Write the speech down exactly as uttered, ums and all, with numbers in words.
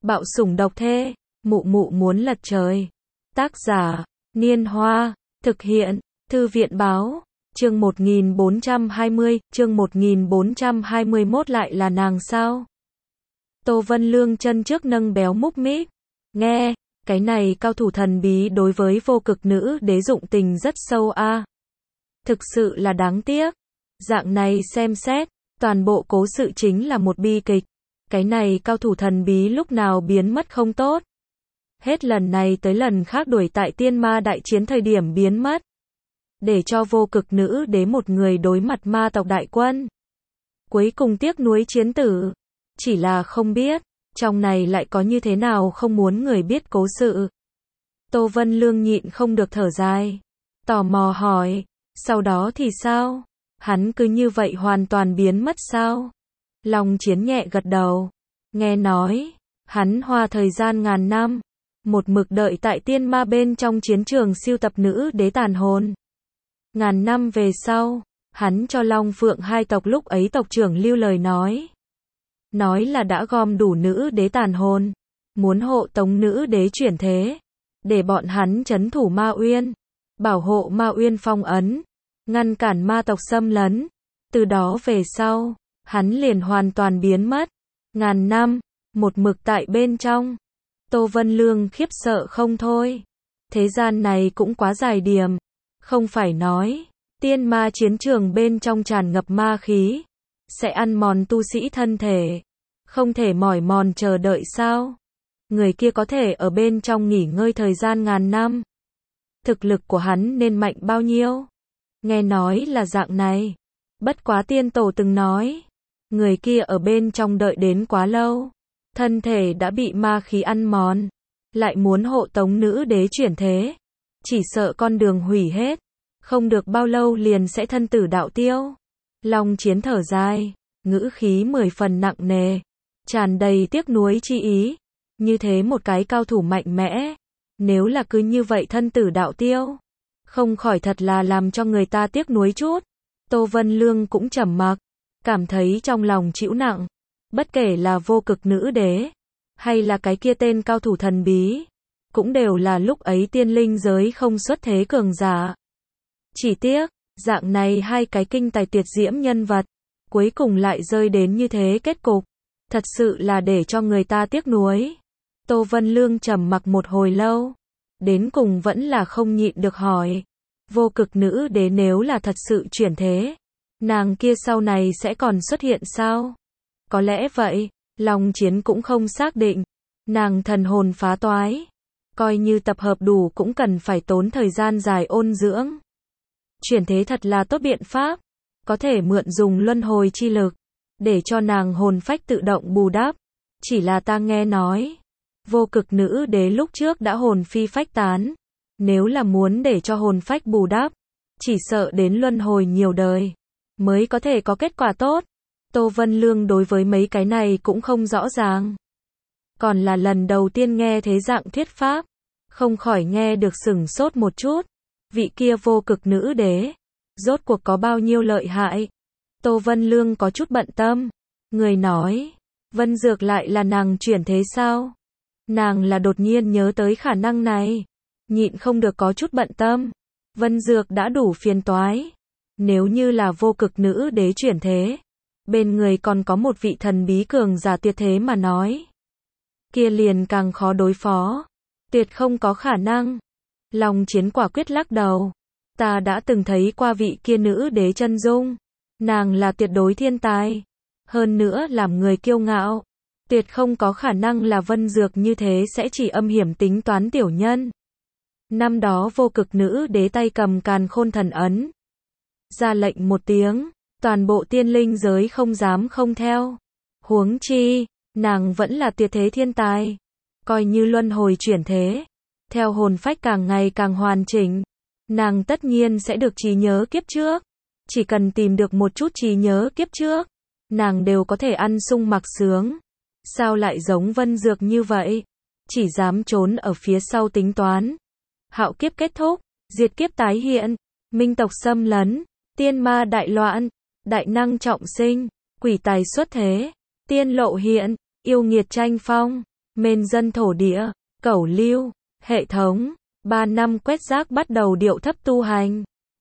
Bạo sủng độc thê, mụ mụ muốn lật trời. Tác giả, Niên Hoa, thực hiện, Thư viện Báo, chương một nghìn bốn trăm hai mươi, chương một nghìn bốn trăm hai mươi mốt lại là nàng sao? Tô Vân Lương chân trước nâng béo múc mít, nghe, cái này cao thủ thần bí đối với vô cực nữ đế dụng tình rất sâu a. À. Thực sự là đáng tiếc. Dạng này xem xét, toàn bộ cố sự chính là một bi kịch. Cái này cao thủ thần bí lúc nào biến mất không tốt. Hết lần này tới lần khác đuổi tại tiên ma đại chiến thời điểm biến mất. Để cho vô cực nữ đế một người đối mặt ma tộc đại quân. Cuối cùng tiếc nuối chiến tử. Chỉ là không biết, trong này lại có như thế nào không muốn người biết cố sự. Tô Vân Lương nhịn không được thở dài. Tò mò hỏi, sau đó thì sao? Hắn cứ như vậy hoàn toàn biến mất sao? Long Chiến nhẹ gật đầu. Nghe nói, hắn hoa thời gian ngàn năm, một mực đợi tại tiên ma bên trong chiến trường siêu tập nữ đế tàn hồn. Ngàn năm về sau, hắn cho Long Phượng hai tộc lúc ấy tộc trưởng lưu lời nói. Nói là đã gom đủ nữ đế tàn hồn, muốn hộ tống nữ đế chuyển thế, để bọn hắn trấn thủ Ma Uyên, bảo hộ Ma Uyên phong ấn, ngăn cản ma tộc xâm lấn. Từ đó về sau, hắn liền hoàn toàn biến mất. Ngàn năm, một mực tại bên trong. Tô Vân Lương khiếp sợ không thôi. Thế gian này cũng quá dài điểm. Không phải nói, tiên ma chiến trường bên trong tràn ngập ma khí, sẽ ăn mòn tu sĩ thân thể. Không thể mỏi mòn chờ đợi sao? Người kia có thể ở bên trong nghỉ ngơi thời gian ngàn năm. Thực lực của hắn nên mạnh bao nhiêu? Nghe nói là dạng này. Bất quá tiên tổ từng nói, người kia ở bên trong đợi đến quá lâu, thân thể đã bị ma khí ăn mòn, lại muốn hộ tống nữ đế chuyển thế, chỉ sợ con đường hủy hết, không được bao lâu liền sẽ thân tử đạo tiêu. Long Chiến thở dài, ngữ khí mười phần nặng nề, tràn đầy tiếc nuối chi ý. Như thế một cái cao thủ mạnh mẽ, nếu là cứ như vậy thân tử đạo tiêu, không khỏi thật là làm cho người ta tiếc nuối chút. Tô Vân Lương cũng trầm mặc, cảm thấy trong lòng chịu nặng. Bất kể là vô cực nữ đế, hay là cái kia tên cao thủ thần bí, cũng đều là lúc ấy tiên linh giới không xuất thế cường giả. Chỉ tiếc, dạng này hai cái kinh tài tuyệt diễm nhân vật, cuối cùng lại rơi đến như thế kết cục. Thật sự là để cho người ta tiếc nuối. Tô Vân Lương trầm mặc một hồi lâu, đến cùng vẫn là không nhịn được hỏi. Vô cực nữ đế nếu là thật sự chuyển thế, nàng kia sau này sẽ còn xuất hiện sao? Có lẽ vậy, Long Chiến cũng không xác định. Nàng thần hồn phá toái, coi như tập hợp đủ cũng cần phải tốn thời gian dài ôn dưỡng. Chuyển thế thật là tốt biện pháp, có thể mượn dùng luân hồi chi lực, để cho nàng hồn phách tự động bù đắp. Chỉ là ta nghe nói, vô cực nữ đế lúc trước đã hồn phi phách tán. Nếu là muốn để cho hồn phách bù đắp, chỉ sợ đến luân hồi nhiều đời, mới có thể có kết quả tốt. Tô Vân Lương đối với mấy cái này cũng không rõ ràng. Còn là lần đầu tiên nghe thế dạng thuyết pháp, không khỏi nghe được sửng sốt một chút. Vị kia vô cực nữ đế, rốt cuộc có bao nhiêu lợi hại? Tô Vân Lương có chút bận tâm. Người nói, Vân Dược lại là nàng chuyển thế sao? Nàng là đột nhiên nhớ tới khả năng này, nhịn không được có chút bận tâm. Vân Dược đã đủ phiền toái. Nếu như là vô cực nữ đế chuyển thế, bên người còn có một vị thần bí cường giả tuyệt thế mà nói, kia liền càng khó đối phó. Tuyệt không có khả năng. Long Chiến quả quyết lắc đầu. Ta đã từng thấy qua vị kia nữ đế chân dung. Nàng là tuyệt đối thiên tài. Hơn nữa làm người kiêu ngạo. Tuyệt không có khả năng là Vân Dược như thế sẽ chỉ âm hiểm tính toán tiểu nhân. Năm đó vô cực nữ đế tay cầm càn khôn thần ấn, ra lệnh một tiếng, toàn bộ tiên linh giới không dám không theo. Huống chi, nàng vẫn là tuyệt thế thiên tài. Coi như luân hồi chuyển thế, theo hồn phách càng ngày càng hoàn chỉnh, nàng tất nhiên sẽ được trí nhớ kiếp trước. Chỉ cần tìm được một chút trí nhớ kiếp trước, nàng đều có thể ăn sung mặc sướng. Sao lại giống Vân Dược như vậy? Chỉ dám trốn ở phía sau tính toán. Hạo kiếp kết thúc, diệt kiếp tái hiện, minh tộc xâm lấn, tiên ma đại loạn, đại năng trọng sinh, quỷ tài xuất thế, tiên lộ hiện, yêu nghiệt tranh phong. Mên dân thổ địa, cẩu lưu, hệ thống, ba năm quét rác bắt đầu điệu thấp tu hành.